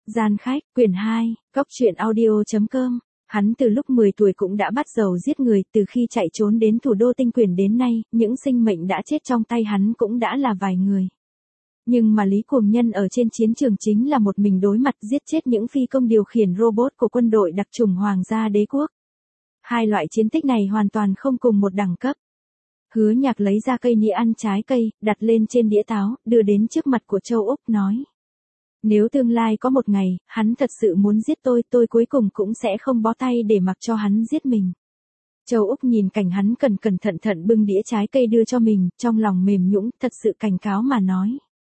Gian khách, quyển 2, góc truyện audio.com. Hắn từ lúc 10 tuổi cũng đã bắt đầu giết người, từ khi chạy trốn đến thủ đô Tinh Quyển đến nay, những sinh mệnh đã chết trong tay hắn cũng đã là vài người. Nhưng mà Lý Cuồng Nhân ở trên chiến trường chính là một mình đối mặt giết chết những phi công điều khiển robot của quân đội đặc chủng Hoàng gia Đế quốc. Hai loại chiến tích này hoàn toàn không cùng một đẳng cấp. Hứa Nhạc lấy ra cây nĩa ăn trái cây, đặt lên trên đĩa táo, đưa đến trước mặt của Châu Úc nói. Nếu tương lai có một ngày, hắn thật sự muốn giết tôi cuối cùng cũng sẽ không bó tay để mặc cho hắn giết mình. Châu Úc nhìn cảnh hắn cẩn thận bưng đĩa trái cây đưa cho mình, trong lòng mềm nhũn, thật sự cảnh cáo mà nói.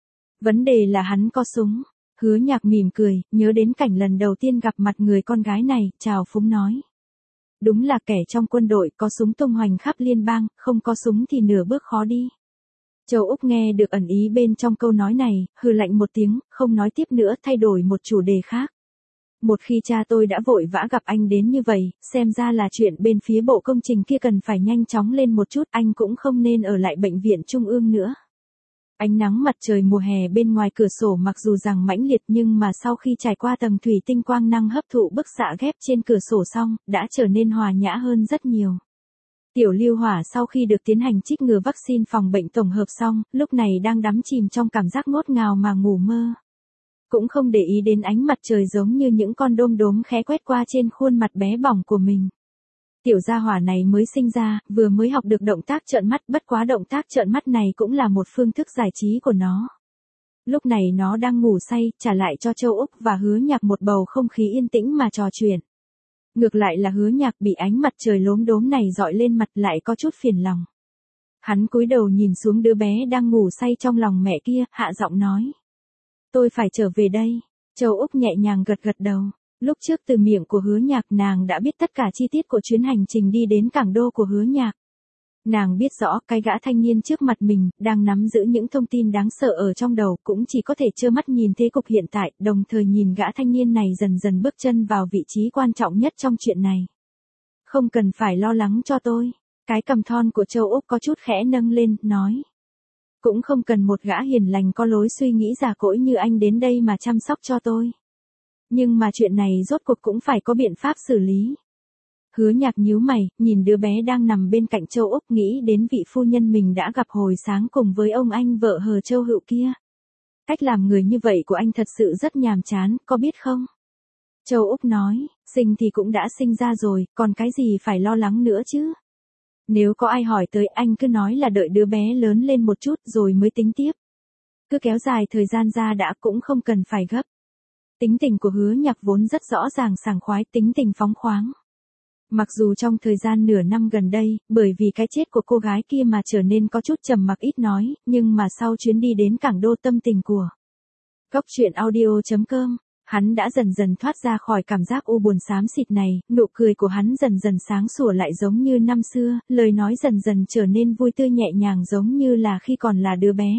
Vấn đề là hắn có súng. Hứa Nhạc mỉm cười, nhớ đến cảnh lần đầu tiên gặp mặt người con gái này, chào phúng nói. Đúng là kẻ trong quân đội có súng tung hoành khắp liên bang, không có súng thì nửa bước khó đi. Châu Úc nghe được ẩn ý bên trong câu nói này, hừ lạnh một tiếng, không nói tiếp nữa, thay đổi một chủ đề khác. Một khi cha tôi đã vội vã gặp anh đến như vậy, xem ra là chuyện bên phía bộ công trình kia cần phải nhanh chóng lên một chút, anh cũng không nên ở lại bệnh viện trung ương nữa. Ánh nắng mặt trời mùa hè bên ngoài cửa sổ mặc dù rằng mãnh liệt nhưng mà sau khi trải qua tầng thủy tinh quang năng hấp thụ bức xạ ghép trên cửa sổ xong, đã trở nên hòa nhã hơn rất nhiều. Tiểu Lưu Hỏa sau khi được tiến hành trích ngừa vaccine phòng bệnh tổng hợp xong, lúc này đang đắm chìm trong cảm giác ngọt ngào mà ngủ mơ. Cũng không để ý đến ánh mặt trời giống như những con đom đóm khẽ quét qua trên khuôn mặt bé bỏng của mình. Tiểu gia hỏa này mới sinh ra, vừa mới học được động tác trợn mắt, bất quá động tác trợn mắt này cũng là một phương thức giải trí của nó. Lúc này nó đang ngủ say, trả lại cho Châu Úc và Hứa Nhạc một bầu không khí yên tĩnh mà trò chuyện. Ngược lại là Hứa Nhạc bị ánh mặt trời lốm đốm này dọi lên mặt lại có chút phiền lòng. Hắn cúi đầu nhìn xuống đứa bé đang ngủ say trong lòng mẹ kia, hạ giọng nói. Tôi phải trở về đây. Châu Úc nhẹ nhàng gật đầu. Lúc trước từ miệng của Hứa Nhạc nàng đã biết tất cả chi tiết của chuyến hành trình đi đến cảng đô của Hứa Nhạc. Nàng biết rõ cái gã thanh niên trước mặt mình, đang nắm giữ những thông tin đáng sợ ở trong đầu, cũng chỉ có thể trơ mắt nhìn thế cục hiện tại, đồng thời nhìn gã thanh niên này dần dần bước chân vào vị trí quan trọng nhất trong chuyện này. Không cần phải lo lắng cho tôi. Cái cằm thon của Châu Úc có chút khẽ nâng lên, nói. Cũng không cần một gã hiền lành có lối suy nghĩ già cỗi như anh đến đây mà chăm sóc cho tôi. Nhưng mà chuyện này rốt cuộc cũng phải có biện pháp xử lý. Hứa Nhạc nhíu mày, nhìn đứa bé đang nằm bên cạnh Châu Úc, nghĩ đến vị phu nhân mình đã gặp hồi sáng cùng với ông anh vợ hờ Châu Hữu kia. Cách làm người như vậy của anh thật sự rất nhàm chán, có biết không? Châu Úc nói, sinh thì cũng đã sinh ra rồi, còn cái gì phải lo lắng nữa chứ? Nếu có ai hỏi tới anh cứ nói là đợi đứa bé lớn lên một chút rồi mới tính tiếp. Cứ kéo dài thời gian ra đã, cũng không cần phải gấp. Tính tình của Hứa Nhạc vốn rất rõ ràng sảng khoái, tính tình phóng khoáng. Mặc dù trong thời gian nửa năm gần đây, bởi vì cái chết của cô gái kia mà trở nên có chút trầm mặc ít nói, nhưng mà sau chuyến đi đến cảng đô tâm tình của góc truyện audio.com, hắn đã dần dần thoát ra khỏi cảm giác u buồn xám xịt này, nụ cười của hắn dần dần sáng sủa lại giống như năm xưa, lời nói dần dần trở nên vui tươi nhẹ nhàng giống như là khi còn là đứa bé.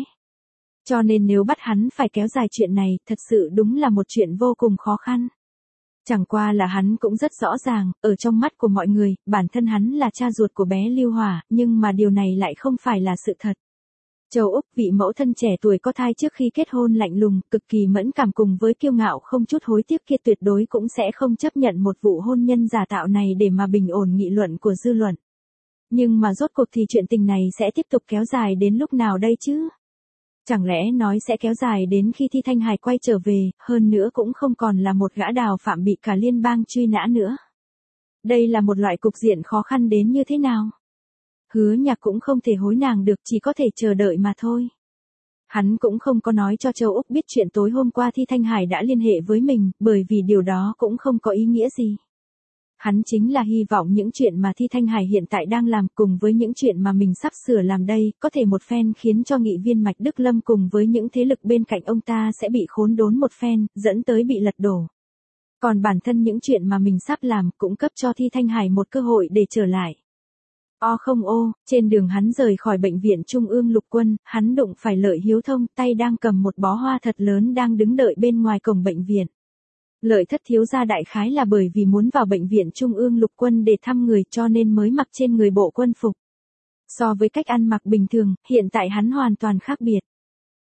Cho nên nếu bắt hắn phải kéo dài chuyện này, thật sự đúng là một chuyện vô cùng khó khăn. Chẳng qua là hắn cũng rất rõ ràng, ở trong mắt của mọi người, bản thân hắn là cha ruột của bé Lưu Hỏa, nhưng mà điều này lại không phải là sự thật. Châu Úc, vị mẫu thân trẻ tuổi có thai trước khi kết hôn lạnh lùng, cực kỳ mẫn cảm cùng với kiêu ngạo không chút hối tiếc kia, tuyệt đối cũng sẽ không chấp nhận một vụ hôn nhân giả tạo này để mà bình ổn nghị luận của dư luận. Nhưng mà rốt cuộc thì chuyện tình này sẽ tiếp tục kéo dài đến lúc nào đây chứ? Chẳng lẽ nói sẽ kéo dài đến khi Thi Thanh Hải quay trở về, hơn nữa cũng không còn là một gã đào phạm bị cả liên bang truy nã nữa. Đây là một loại cục diện khó khăn đến như thế nào? Hứa Nhạc cũng không thể hối nàng được, chỉ có thể chờ đợi mà thôi. Hắn cũng không có nói cho Châu Úc biết chuyện tối hôm qua Thi Thanh Hải đã liên hệ với mình, bởi vì điều đó cũng không có ý nghĩa gì. Hắn chính là hy vọng những chuyện mà Thi Thanh Hải hiện tại đang làm cùng với những chuyện mà mình sắp sửa làm đây, có thể một phen khiến cho nghị viên Mạch Đức Lâm cùng với những thế lực bên cạnh ông ta sẽ bị khốn đốn một phen, dẫn tới bị lật đổ. Còn bản thân những chuyện mà mình sắp làm cũng cấp cho Thi Thanh Hải một cơ hội để trở lại. Trên đường hắn rời khỏi bệnh viện Trung ương Lục Quân, hắn đụng phải Lợi Hiếu Thông, tay đang cầm một bó hoa thật lớn đang đứng đợi bên ngoài cổng bệnh viện. Lợi Thất thiếu gia đại khái là bởi vì muốn vào bệnh viện Trung ương Lục Quân để thăm người cho nên mới mặc trên người bộ quân phục. So với cách ăn mặc bình thường, hiện tại hắn hoàn toàn khác biệt.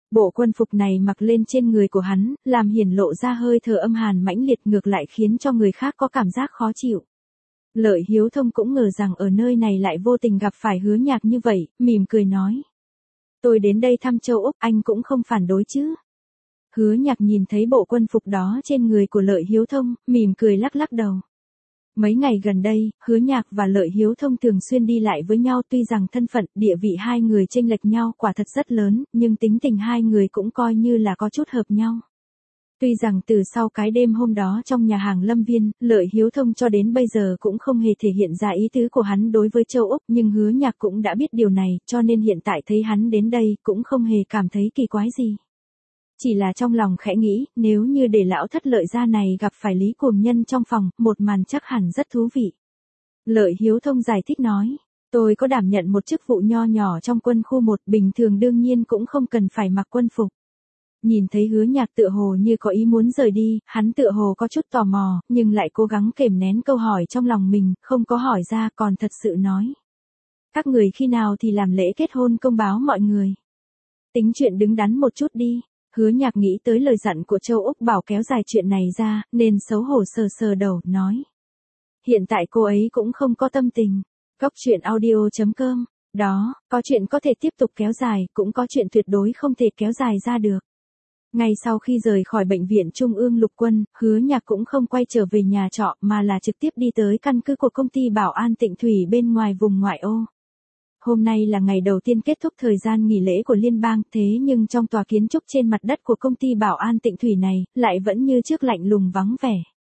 Bộ quân phục này mặc lên trên người của hắn, làm hiển lộ ra hơi thở âm hàn mãnh liệt ngược lại khiến cho người khác có cảm giác khó chịu. Lợi Hiếu Thông cũng ngờ rằng ở nơi này lại vô tình gặp phải Hứa Nhạc như vậy, mỉm cười nói. Tôi đến đây thăm châu Úc, anh cũng không phản đối chứ. Hứa Nhạc nhìn thấy bộ quân phục đó trên người của Lợi Hiếu Thông, mỉm cười lắc lắc đầu. Mấy ngày gần đây, Hứa Nhạc và Lợi Hiếu Thông thường xuyên đi lại với nhau, tuy rằng thân phận, địa vị hai người chênh lệch nhau quả thật rất lớn, nhưng tính tình hai người cũng coi như là có chút hợp nhau. Tuy rằng từ sau cái đêm hôm đó trong nhà hàng Lâm Viên, Lợi Hiếu Thông cho đến bây giờ cũng không hề thể hiện ra ý tứ của hắn đối với châu Úc, nhưng Hứa Nhạc cũng đã biết điều này, cho nên hiện tại thấy hắn đến đây cũng không hề cảm thấy kỳ quái gì. Chỉ là trong lòng khẽ nghĩ, nếu như để lão thất Lợi gia này gặp phải Lý Cuồng Nhân trong phòng, một màn chắc hẳn rất thú vị. Lợi Hiếu Thông giải thích nói, tôi có đảm nhận một chức vụ nho nhỏ trong quân khu 1, bình thường đương nhiên cũng không cần phải mặc quân phục. Nhìn thấy Hứa Nhạc tựa hồ như có ý muốn rời đi, hắn tựa hồ có chút tò mò, nhưng lại cố gắng kềm nén câu hỏi trong lòng mình, không có hỏi ra, còn thật sự nói. Các người khi nào thì làm lễ kết hôn công báo mọi người. Tính chuyện đứng đắn một chút đi. Hứa Nhạc nghĩ tới lời dặn của Châu Úc bảo kéo dài chuyện này ra, nên xấu hổ sờ sờ đầu, nói. Hiện tại cô ấy cũng không có tâm tình. Góc chuyện audio.com. Đó, có chuyện có thể tiếp tục kéo dài, cũng có chuyện tuyệt đối không thể kéo dài ra được. Ngay sau khi rời khỏi bệnh viện Trung ương Lục Quân, Hứa Nhạc cũng không quay trở về nhà trọ mà là trực tiếp đi tới căn cứ của công ty Bảo An Tịnh Thủy bên ngoài vùng ngoại ô. Hôm nay là ngày đầu tiên kết thúc thời gian nghỉ lễ của liên bang, thế nhưng trong tòa kiến trúc trên mặt đất của công ty Bảo An Tịnh Thủy này, lại vẫn như trước lạnh lùng vắng vẻ.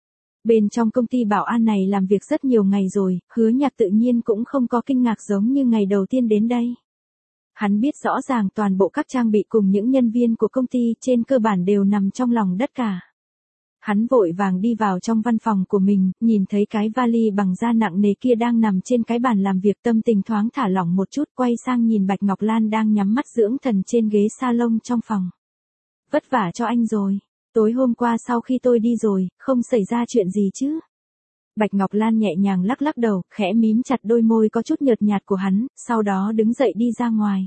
Bên trong công ty Bảo An này làm việc rất nhiều ngày rồi, Hứa Nhạc tự nhiên cũng không có kinh ngạc giống như ngày đầu tiên đến đây. Hắn biết rõ ràng toàn bộ các trang bị cùng những nhân viên của công ty trên cơ bản đều nằm trong lòng đất cả. Hắn vội vàng đi vào trong văn phòng của mình, nhìn thấy cái vali bằng da nặng nề kia đang nằm trên cái bàn làm việc, tâm tình thoáng thả lỏng một chút, quay sang nhìn Bạch Ngọc Lan đang nhắm mắt dưỡng thần trên ghế salon trong phòng. Vất vả cho anh rồi. Tối hôm qua sau khi tôi đi rồi, không xảy ra chuyện gì chứ? Bạch Ngọc Lan nhẹ nhàng lắc lắc đầu, khẽ mím chặt đôi môi có chút nhợt nhạt của hắn, sau đó đứng dậy đi ra ngoài.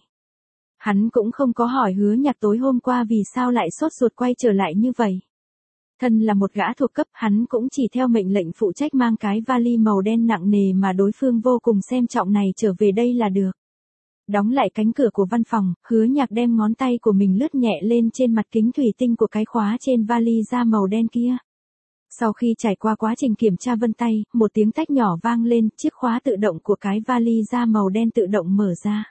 Hắn cũng không có hỏi Hứa Nhạc tối hôm qua vì sao lại sốt ruột quay trở lại như vậy. Thân là một gã thuộc cấp, hắn cũng chỉ theo mệnh lệnh phụ trách mang cái vali màu đen nặng nề mà đối phương vô cùng xem trọng này trở về đây là được. Đóng lại cánh cửa của văn phòng, Hứa Nhạc đem ngón tay của mình lướt nhẹ lên trên mặt kính thủy tinh của cái khóa trên vali da màu đen kia. Sau khi trải qua quá trình kiểm tra vân tay, một tiếng tách nhỏ vang lên, chiếc khóa tự động của cái vali da màu đen tự động mở ra.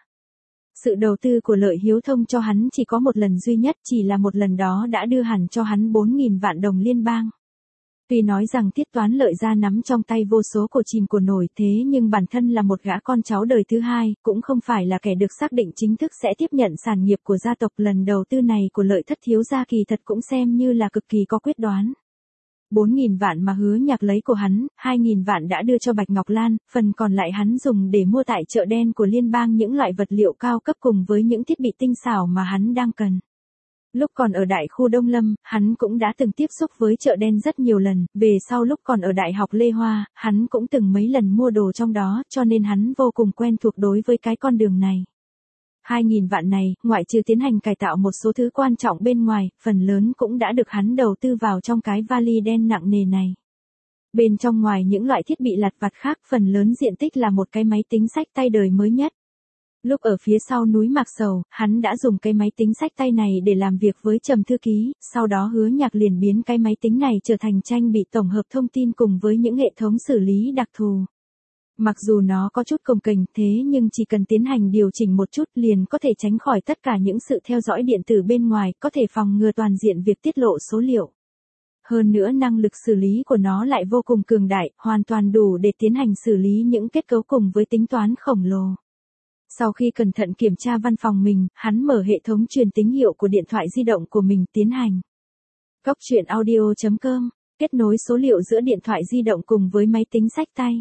Sự đầu tư của Lợi Hiếu Thông cho hắn chỉ có một lần duy nhất, chỉ là một lần đó đã đưa hẳn cho hắn 4.000 vạn đồng liên bang. Tuy nói rằng Tiết Toán Lợi gia nắm trong tay vô số cổ chìm của nổi, thế nhưng bản thân là một gã con cháu đời thứ hai, cũng không phải là kẻ được xác định chính thức sẽ tiếp nhận sản nghiệp của gia tộc. Lần đầu tư này của Lợi thất thiếu gia kỳ thật cũng xem như là cực kỳ có quyết đoán. 4.000 vạn mà Hứa Nhạc lấy của hắn, 2.000 vạn đã đưa cho Bạch Ngọc Lan, phần còn lại hắn dùng để mua tại chợ đen của liên bang những loại vật liệu cao cấp cùng với những thiết bị tinh xảo mà hắn đang cần. Lúc còn ở đại khu Đông Lâm, hắn cũng đã từng tiếp xúc với chợ đen rất nhiều lần, về sau lúc còn ở Đại học Lê Hoa, hắn cũng từng mấy lần mua đồ trong đó, cho nên hắn vô cùng quen thuộc đối với cái con đường này. 2.000 vạn này, ngoại trừ tiến hành cải tạo một số thứ quan trọng bên ngoài, phần lớn cũng đã được hắn đầu tư vào trong cái vali đen nặng nề này. Bên trong ngoài những loại thiết bị lặt vặt khác, phần lớn diện tích là một cái máy tính xách tay đời mới nhất. Lúc ở phía sau núi Mạc Sầu, hắn đã dùng cái máy tính xách tay này để làm việc với Trầm thư ký, sau đó Hứa Nhạc liền biến cái máy tính này trở thành trang bị tổng hợp thông tin cùng với những hệ thống xử lý đặc thù. Mặc dù nó có chút cồng kềnh thế nhưng chỉ cần tiến hành điều chỉnh một chút liền có thể tránh khỏi tất cả những sự theo dõi điện tử bên ngoài, có thể phòng ngừa toàn diện việc tiết lộ số liệu. Hơn nữa năng lực xử lý của nó lại vô cùng cường đại, hoàn toàn đủ để tiến hành xử lý những kết cấu cùng với tính toán khổng lồ. Sau khi cẩn thận kiểm tra văn phòng mình, hắn mở hệ thống truyền tín hiệu của điện thoại di động của mình tiến hành. Góc chuyện audio.com, kết nối số liệu giữa điện thoại di động cùng với máy tính xách tay.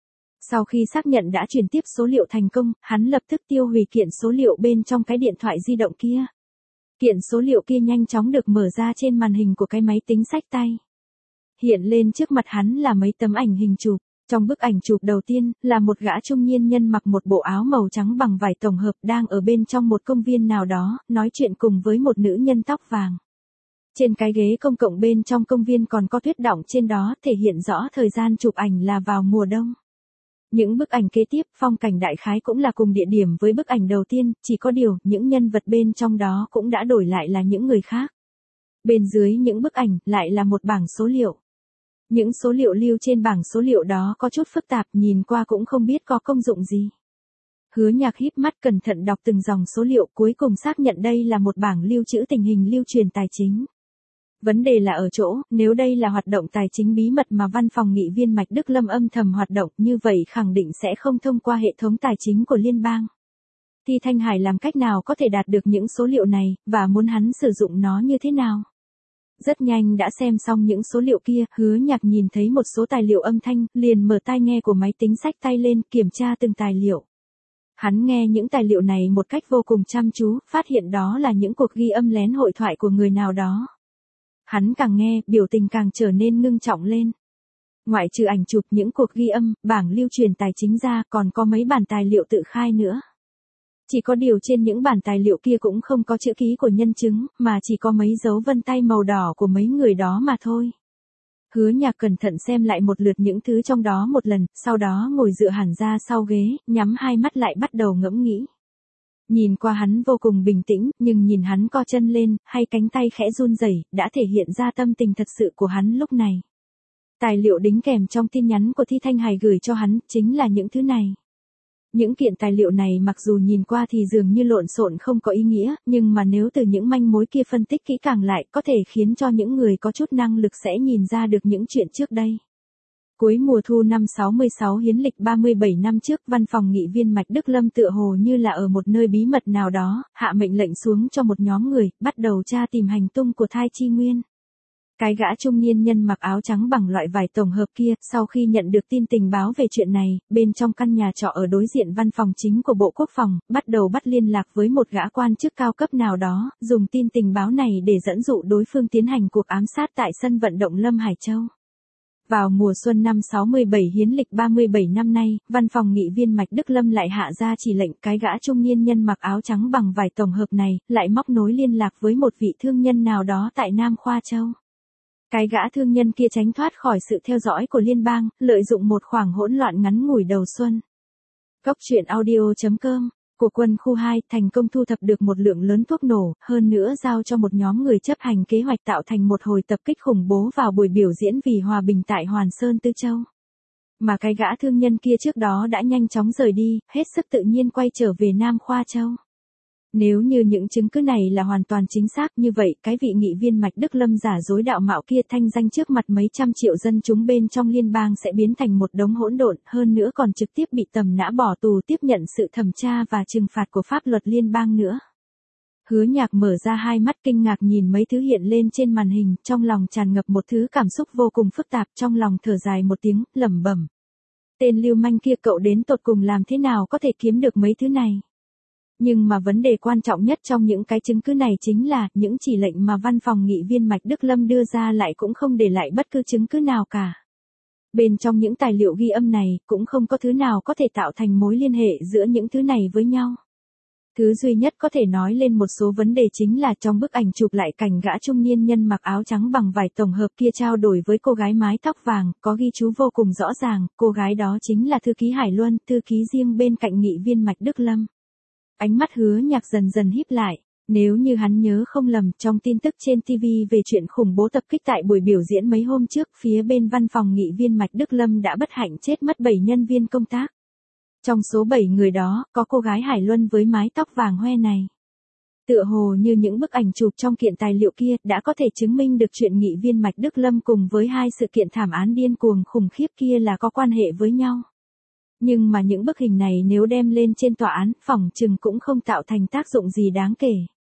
Sau khi xác nhận đã chuyển tiếp số liệu thành công, hắn lập tức tiêu hủy kiện số liệu bên trong cái điện thoại di động kia. Kiện số liệu kia nhanh chóng được mở ra trên màn hình của cái máy tính xách tay. Hiện lên trước mặt hắn là mấy tấm ảnh hình chụp. Trong bức ảnh chụp đầu tiên, là một gã trung niên nhân mặc một bộ áo màu trắng bằng vải tổng hợp đang ở bên trong một công viên nào đó, nói chuyện cùng với một nữ nhân tóc vàng. Trên cái ghế công cộng bên trong công viên còn có tuyết đọng trên đó, thể hiện rõ thời gian chụp ảnh là vào mùa đông. Những bức ảnh kế tiếp, phong cảnh đại khái cũng là cùng địa điểm với bức ảnh đầu tiên, chỉ có điều, những nhân vật bên trong đó cũng đã đổi lại là những người khác. Bên dưới những bức ảnh, lại là một bảng số liệu. Những số liệu lưu trên bảng số liệu đó có chút phức tạp, nhìn qua cũng không biết có công dụng gì. Hứa Nhạc híp mắt cẩn thận đọc từng dòng số liệu, cuối cùng xác nhận đây là một bảng lưu trữ tình hình lưu truyền tài chính. Vấn đề là ở chỗ, nếu đây là hoạt động tài chính bí mật mà văn phòng nghị viên Mạch Đức Lâm âm thầm hoạt động, như vậy khẳng định sẽ không thông qua hệ thống tài chính của liên bang. Thi Thanh Hải làm cách nào có thể đạt được những số liệu này, và muốn hắn sử dụng nó như thế nào? Rất nhanh đã xem xong những số liệu kia, Hứa Nhạc nhìn thấy một số tài liệu âm thanh, liền mở tai nghe của máy tính xách tay lên, kiểm tra từng tài liệu. Hắn nghe những tài liệu này một cách vô cùng chăm chú, phát hiện đó là những cuộc ghi âm lén hội thoại của người nào đó. Hắn càng nghe, biểu tình càng trở nên ngưng trọng lên. Ngoại trừ ảnh chụp những cuộc ghi âm, bảng lưu truyền tài chính ra, còn có mấy bản tài liệu tự khai nữa. Chỉ có điều trên những bản tài liệu kia cũng không có chữ ký của nhân chứng, mà chỉ có mấy dấu vân tay màu đỏ của mấy người đó mà thôi. Hứa Nhạc cẩn thận xem lại một lượt những thứ trong đó một lần, sau đó ngồi dựa hẳn ra sau ghế, nhắm hai mắt lại bắt đầu ngẫm nghĩ. Nhìn qua hắn vô cùng bình tĩnh, nhưng nhìn hắn co chân lên, hay cánh tay khẽ run rẩy, đã thể hiện ra tâm tình thật sự của hắn lúc này. Tài liệu đính kèm trong tin nhắn của Thi Thanh Hải gửi cho hắn, chính là những thứ này. Những kiện tài liệu này mặc dù nhìn qua thì dường như lộn xộn không có ý nghĩa, nhưng mà nếu từ những manh mối kia phân tích kỹ càng lại, có thể khiến cho những người có chút năng lực sẽ nhìn ra được những chuyện trước đây. Cuối mùa thu năm 66 hiến lịch 37 năm trước, văn phòng nghị viên Mạch Đức Lâm tựa hồ như là ở một nơi bí mật nào đó, hạ mệnh lệnh xuống cho một nhóm người, bắt đầu tra tìm hành tung của Thai Chi Nguyên. Cái gã trung niên nhân mặc áo trắng bằng loại vải tổng hợp kia, sau khi nhận được tin tình báo về chuyện này, bên trong căn nhà trọ ở đối diện văn phòng chính của Bộ Quốc phòng, bắt đầu bắt liên lạc với một gã quan chức cao cấp nào đó, dùng tin tình báo này để dẫn dụ đối phương tiến hành cuộc ám sát tại sân vận động Lâm Hải Châu. Vào mùa xuân năm 67 hiến lịch 37 năm nay, văn phòng nghị viên Mạch Đức Lâm lại hạ ra chỉ lệnh cái gã trung niên nhân mặc áo trắng bằng vải tổng hợp này, lại móc nối liên lạc với một vị thương nhân nào đó tại Nam Khoa Châu. Cái gã thương nhân kia tránh thoát khỏi sự theo dõi của liên bang, lợi dụng một khoảng hỗn loạn ngắn ngủi đầu xuân. Góc truyện audio.com của quân khu 2 thành công thu thập được một lượng lớn thuốc nổ, hơn nữa giao cho một nhóm người chấp hành kế hoạch tạo thành một hồi tập kích khủng bố vào buổi biểu diễn vì hòa bình tại Hoàn Sơn Tư Châu. Mà cái gã thương nhân kia trước đó đã nhanh chóng rời đi, hết sức tự nhiên quay trở về Nam Khoa Châu. Nếu như những chứng cứ này là hoàn toàn chính xác như vậy, cái vị nghị viên Mạch Đức Lâm giả dối đạo mạo kia thanh danh trước mặt mấy trăm triệu dân chúng bên trong liên bang sẽ biến thành một đống hỗn độn, hơn nữa còn trực tiếp bị tầm nã bỏ tù tiếp nhận sự thẩm tra và trừng phạt của pháp luật liên bang nữa. Hứa Nhạc mở ra hai mắt kinh ngạc nhìn mấy thứ hiện lên trên màn hình, trong lòng tràn ngập một thứ cảm xúc vô cùng phức tạp, trong lòng thở dài một tiếng, lẩm bẩm. Tên lưu manh kia cậu đến tột cùng làm thế nào có thể kiếm được mấy thứ này? Nhưng mà vấn đề quan trọng nhất trong những cái chứng cứ này chính là, những chỉ lệnh mà văn phòng nghị viên Mạch Đức Lâm đưa ra lại cũng không để lại bất cứ chứng cứ nào cả. Bên trong những tài liệu ghi âm này, cũng không có thứ nào có thể tạo thành mối liên hệ giữa những thứ này với nhau. Thứ duy nhất có thể nói lên một số vấn đề chính là trong bức ảnh chụp lại cảnh gã trung niên nhân mặc áo trắng bằng vải tổng hợp kia trao đổi với cô gái mái tóc vàng, có ghi chú vô cùng rõ ràng, cô gái đó chính là thư ký Hải Luân, thư ký riêng bên cạnh nghị viên Mạch Đức Lâm. Ánh mắt Hứa Nhạc dần dần híp lại, nếu như hắn nhớ không lầm, trong tin tức trên TV về chuyện khủng bố tập kích tại buổi biểu diễn mấy hôm trước, phía bên văn phòng nghị viên Mạch Đức Lâm đã bất hạnh chết mất 7 nhân viên công tác. Trong số 7 người đó, có cô gái Hải Luân với mái tóc vàng hoe này. Tựa hồ như những bức ảnh chụp trong kiện tài liệu kia đã có thể chứng minh được chuyện nghị viên Mạch Đức Lâm cùng với hai sự kiện thảm án điên cuồng khủng khiếp kia là có quan hệ với nhau. Nhưng mà những bức hình này nếu đem lên trên tòa án, phỏng chừng cũng không tạo thành tác dụng gì đáng kể.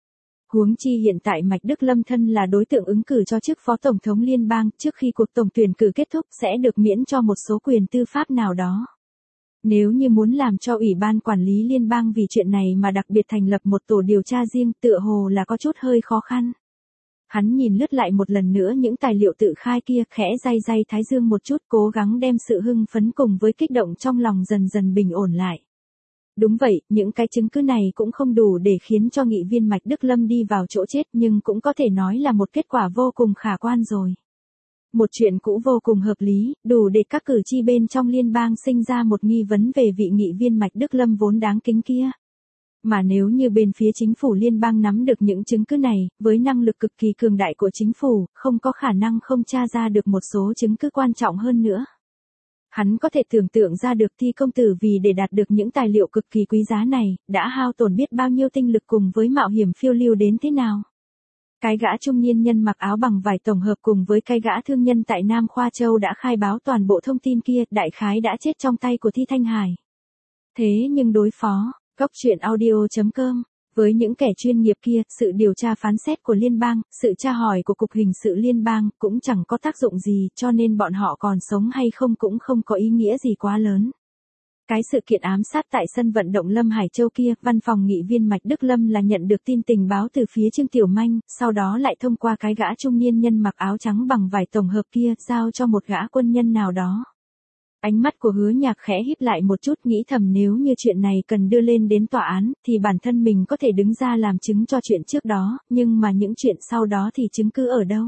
Huống chi hiện tại Mạch Đức Lâm thân là đối tượng ứng cử cho chức phó tổng thống liên bang, trước khi cuộc tổng tuyển cử kết thúc sẽ được miễn cho một số quyền tư pháp nào đó. Nếu như muốn làm cho Ủy ban Quản lý Liên bang vì chuyện này mà đặc biệt thành lập một tổ điều tra riêng, tựa hồ là có chút hơi khó khăn. Hắn nhìn lướt lại một lần nữa những tài liệu tự khai kia, khẽ day day thái dương một chút, cố gắng đem sự hưng phấn cùng với kích động trong lòng dần dần bình ổn lại. Đúng vậy, những cái chứng cứ này cũng không đủ để khiến cho nghị viên Mạch Đức Lâm đi vào chỗ chết, nhưng cũng có thể nói là một kết quả vô cùng khả quan rồi. Một chuyện cũ vô cùng hợp lý, đủ để các cử tri bên trong liên bang sinh ra một nghi vấn về vị nghị viên Mạch Đức Lâm vốn đáng kính kia. Mà nếu như bên phía chính phủ liên bang nắm được những chứng cứ này, với năng lực cực kỳ cường đại của chính phủ, không có khả năng không tra ra được một số chứng cứ quan trọng hơn nữa. Hắn có thể tưởng tượng ra được Thi công tử vì để đạt được những tài liệu cực kỳ quý giá này, đã hao tổn biết bao nhiêu tinh lực cùng với mạo hiểm phiêu lưu đến thế nào. Cái gã trung niên nhân mặc áo bằng vải tổng hợp cùng với cái gã thương nhân tại Nam Khoa Châu đã khai báo toàn bộ thông tin kia, đại khái đã chết trong tay của Thi Thanh Hải. Thế nhưng đối phó, Góc Truyện Audio.com, với những kẻ chuyên nghiệp kia, sự điều tra phán xét của liên bang, sự tra hỏi của Cục Hình sự liên bang cũng chẳng có tác dụng gì, cho nên bọn họ còn sống hay không cũng không có ý nghĩa gì quá lớn. Cái sự kiện ám sát tại sân vận động Lâm Hải Châu kia, văn phòng nghị viên Mạch Đức Lâm là nhận được tin tình báo từ phía Trương Tiểu Manh, sau đó lại thông qua cái gã trung niên nhân mặc áo trắng bằng vải tổng hợp kia, giao cho một gã quân nhân nào đó. Ánh mắt của Hứa Nhạc khẽ híp lại một chút, nghĩ thầm nếu như chuyện này cần đưa lên đến tòa án, thì bản thân mình có thể đứng ra làm chứng cho chuyện trước đó, nhưng mà những chuyện sau đó thì chứng cứ ở đâu?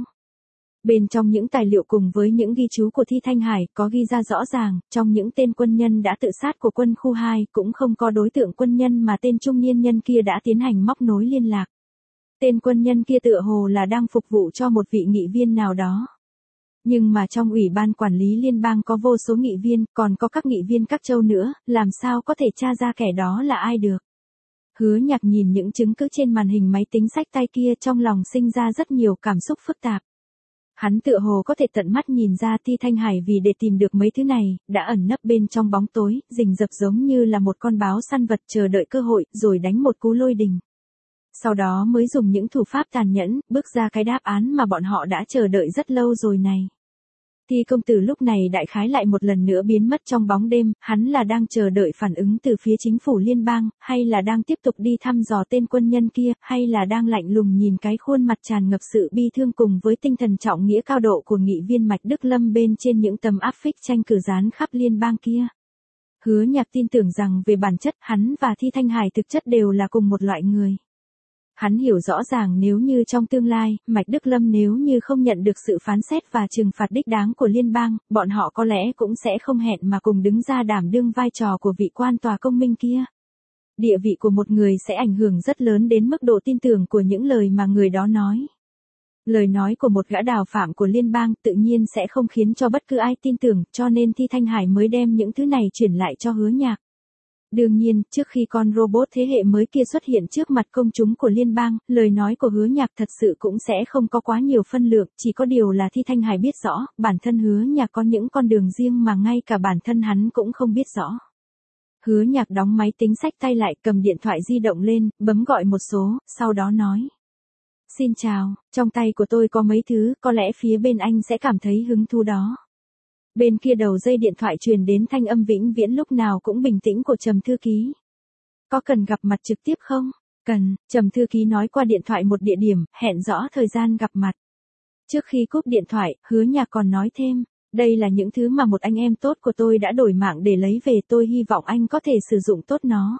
Bên trong những tài liệu cùng với những ghi chú của Thi Thanh Hải có ghi ra rõ ràng, trong những tên quân nhân đã tự sát của quân khu 2 cũng không có đối tượng quân nhân mà tên trung niên nhân kia đã tiến hành móc nối liên lạc. Tên quân nhân kia tựa hồ là đang phục vụ cho một vị nghị viên nào đó. Nhưng mà trong Ủy ban Quản lý Liên bang có vô số nghị viên, còn có các nghị viên các châu nữa, làm sao có thể tra ra kẻ đó là ai được. Hứa Nhạc nhìn những chứng cứ trên màn hình máy tính xách tay kia, trong lòng sinh ra rất nhiều cảm xúc phức tạp. Hắn tựa hồ có thể tận mắt nhìn ra Thi Thanh Hải vì để tìm được mấy thứ này, đã ẩn nấp bên trong bóng tối, rình rập giống như là một con báo săn vật chờ đợi cơ hội, rồi đánh một cú lôi đình. Sau đó mới dùng những thủ pháp tàn nhẫn, bước ra cái đáp án mà bọn họ đã chờ đợi rất lâu rồi này. Thi công tử lúc này đại khái lại một lần nữa biến mất trong bóng đêm, hắn là đang chờ đợi phản ứng từ phía chính phủ liên bang, hay là đang tiếp tục đi thăm dò tên quân nhân kia, hay là đang lạnh lùng nhìn cái khuôn mặt tràn ngập sự bi thương cùng với tinh thần trọng nghĩa cao độ của nghị viên Mạch Đức Lâm bên trên những tấm áp phích tranh cử dán khắp liên bang kia. Hứa Nhạc tin tưởng rằng về bản chất hắn và Thi Thanh Hải thực chất đều là cùng một loại người. Hắn hiểu rõ ràng nếu như trong tương lai, Mạch Đức Lâm nếu như không nhận được sự phán xét và trừng phạt đích đáng của liên bang, bọn họ có lẽ cũng sẽ không hẹn mà cùng đứng ra đảm đương vai trò của vị quan tòa công minh kia. Địa vị của một người sẽ ảnh hưởng rất lớn đến mức độ tin tưởng của những lời mà người đó nói. Lời nói của một gã đào phạm của liên bang tự nhiên sẽ không khiến cho bất cứ ai tin tưởng, cho nên Thi Thanh Hải mới đem những thứ này chuyển lại cho Hứa Nhạc. Đương nhiên, trước khi con robot thế hệ mới kia xuất hiện trước mặt công chúng của liên bang, lời nói của Hứa Nhạc thật sự cũng sẽ không có quá nhiều phân lượng, chỉ có điều là Thi Thanh Hải biết rõ, bản thân Hứa Nhạc có những con đường riêng mà ngay cả bản thân hắn cũng không biết rõ. Hứa Nhạc đóng máy tính xách tay lại, cầm điện thoại di động lên, bấm gọi một số, sau đó nói. Xin chào, trong tay của tôi có mấy thứ, có lẽ phía bên anh sẽ cảm thấy hứng thú đó. Bên kia đầu dây điện thoại truyền đến thanh âm vĩnh viễn lúc nào cũng bình tĩnh của Trầm thư ký. Có cần gặp mặt trực tiếp không? Cần, Trầm thư ký nói qua điện thoại một địa điểm, hẹn rõ thời gian gặp mặt. Trước khi cúp điện thoại, Hứa Nhạc còn nói thêm, đây là những thứ mà một anh em tốt của tôi đã đổi mạng để lấy về, tôi hy vọng anh có thể sử dụng tốt nó.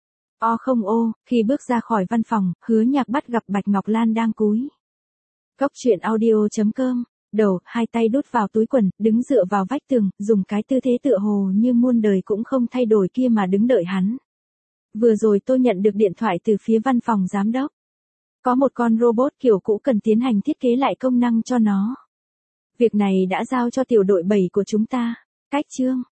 Không ô, khi bước ra khỏi văn phòng, Hứa Nhạc bắt gặp Bạch Ngọc Lan đang cúi. Góc Truyện Audio.com. Đầu, hai tay đút vào túi quần, đứng dựa vào vách tường, dùng cái tư thế tựa hồ như muôn đời cũng không thay đổi kia mà đứng đợi hắn. Vừa rồi tôi nhận được điện thoại từ phía văn phòng giám đốc. Có một con robot kiểu cũ cần tiến hành thiết kế lại công năng cho nó. Việc này đã giao cho tiểu đội 7 của chúng ta. Cách chương.